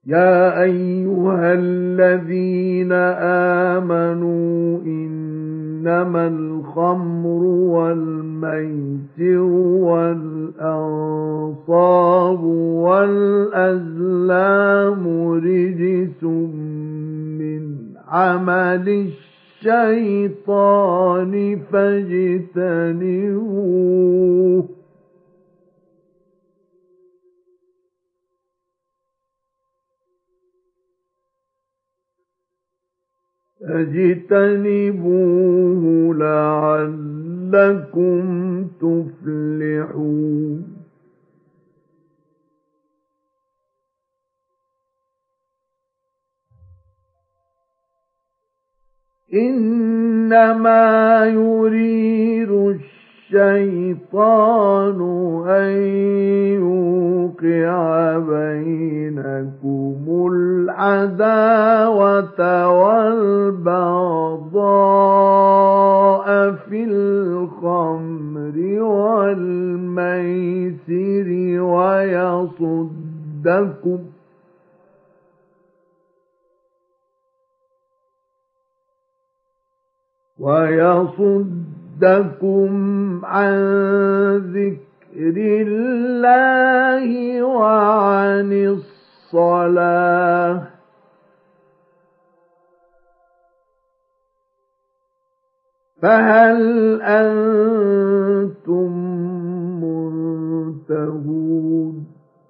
يا أيها الذين آمنوا إنما الخمر والميسر والأنصاب والأزلام رجس من عمل الشيطان فاجتنبوه لعلكم تفلحون إنما يريد الشيطان أن يوقع بينكم العداوة والبغضاء في الخمر والميسر ويصدكم عن ذكر الله وعن الصلاة فهل أنتم منتهون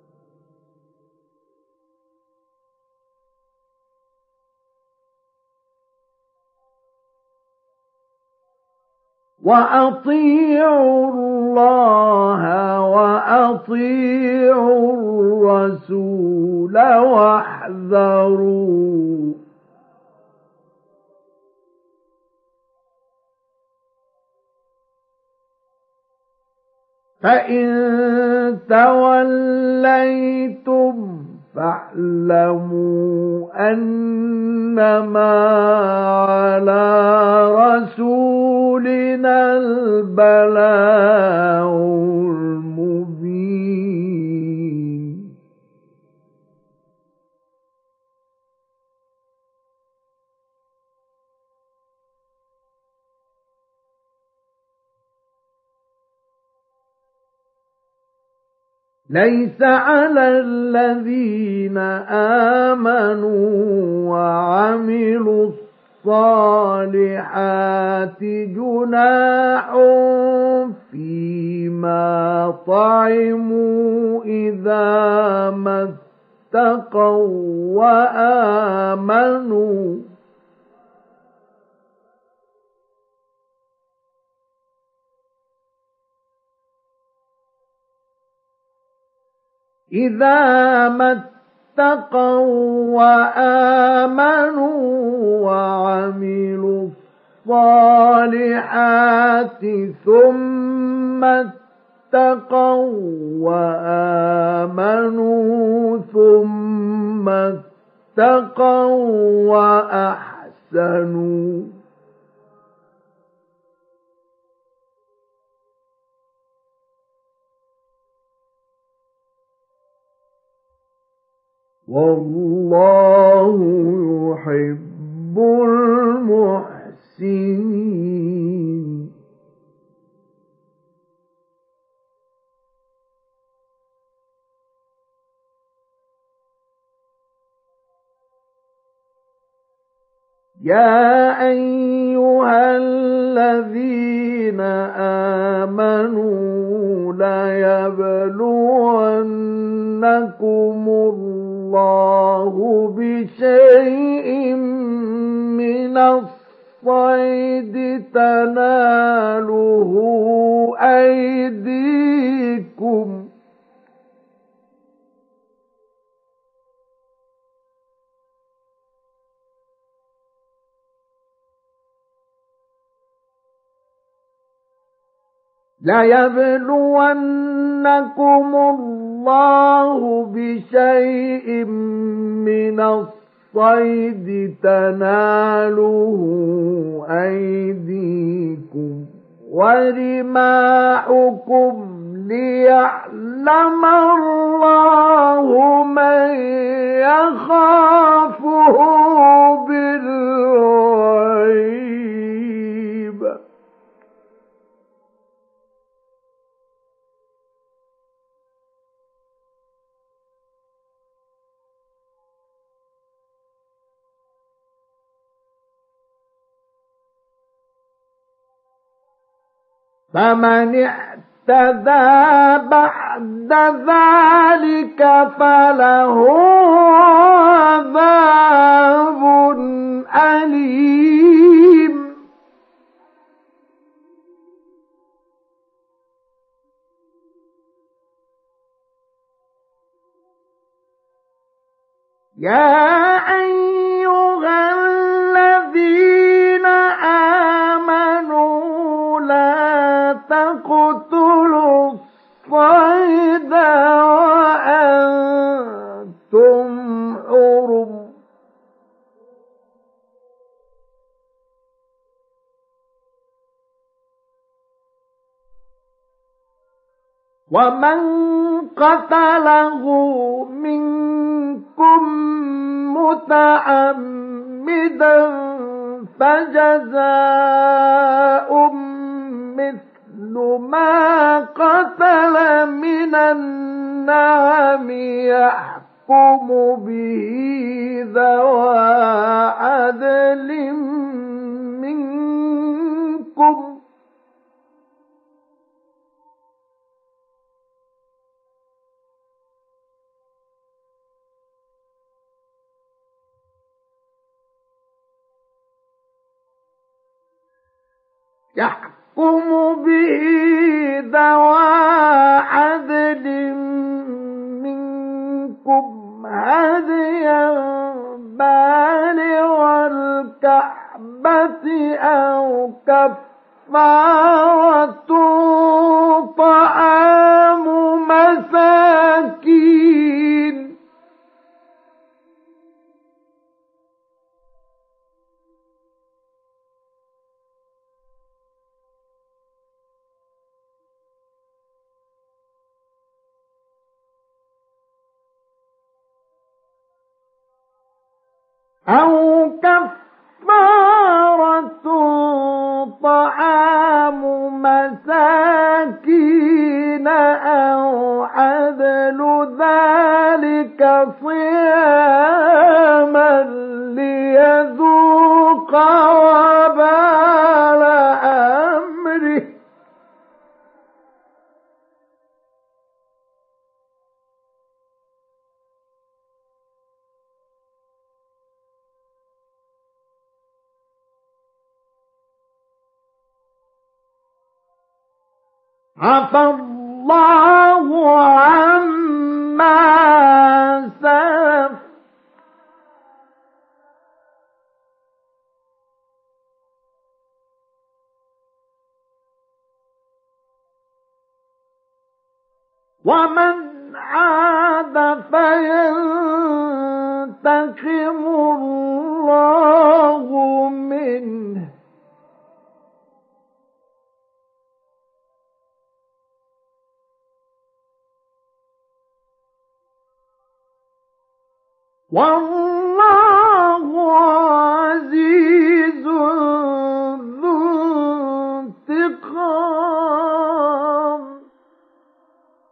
وأطيعوا الله وأطيعوا الرسول واحذروا فإن توليتم فاعلموا أنما على رسولنا البلاغ المبين ليس على الذين آمنوا وعملوا الصالحات جناح فيما طعموا إذا ما اتقوا وآمنوا وعملوا الصالحات ثم اتقوا وآمنوا ثم اتقوا وأحسنوا والله يحب المحسنين يا أيها الذين آمنوا ليبلونكم الله بشيء من الصيد تناله أيديكم ليبلونكم الله بشيء من الصيد تناله أيديكم ورماحكم ليعلم الله من يخافه فمن اعتدى بعد ذلك فله عذاب أليم يا أيها الذين آمنوا لا تقتلوا الصيد وأنتم حرم ومن قتله منكم متعمدا فجزاء مثل ما قتل من النعم يحكم به ذوى عدل منكم هديا بالغ الكعبة أو كفارة طعام مساكين أو عدل ذلك صياما ليذوق وبال أمره عفى الله عما سلف ومن عاد فينتقم الله منه والله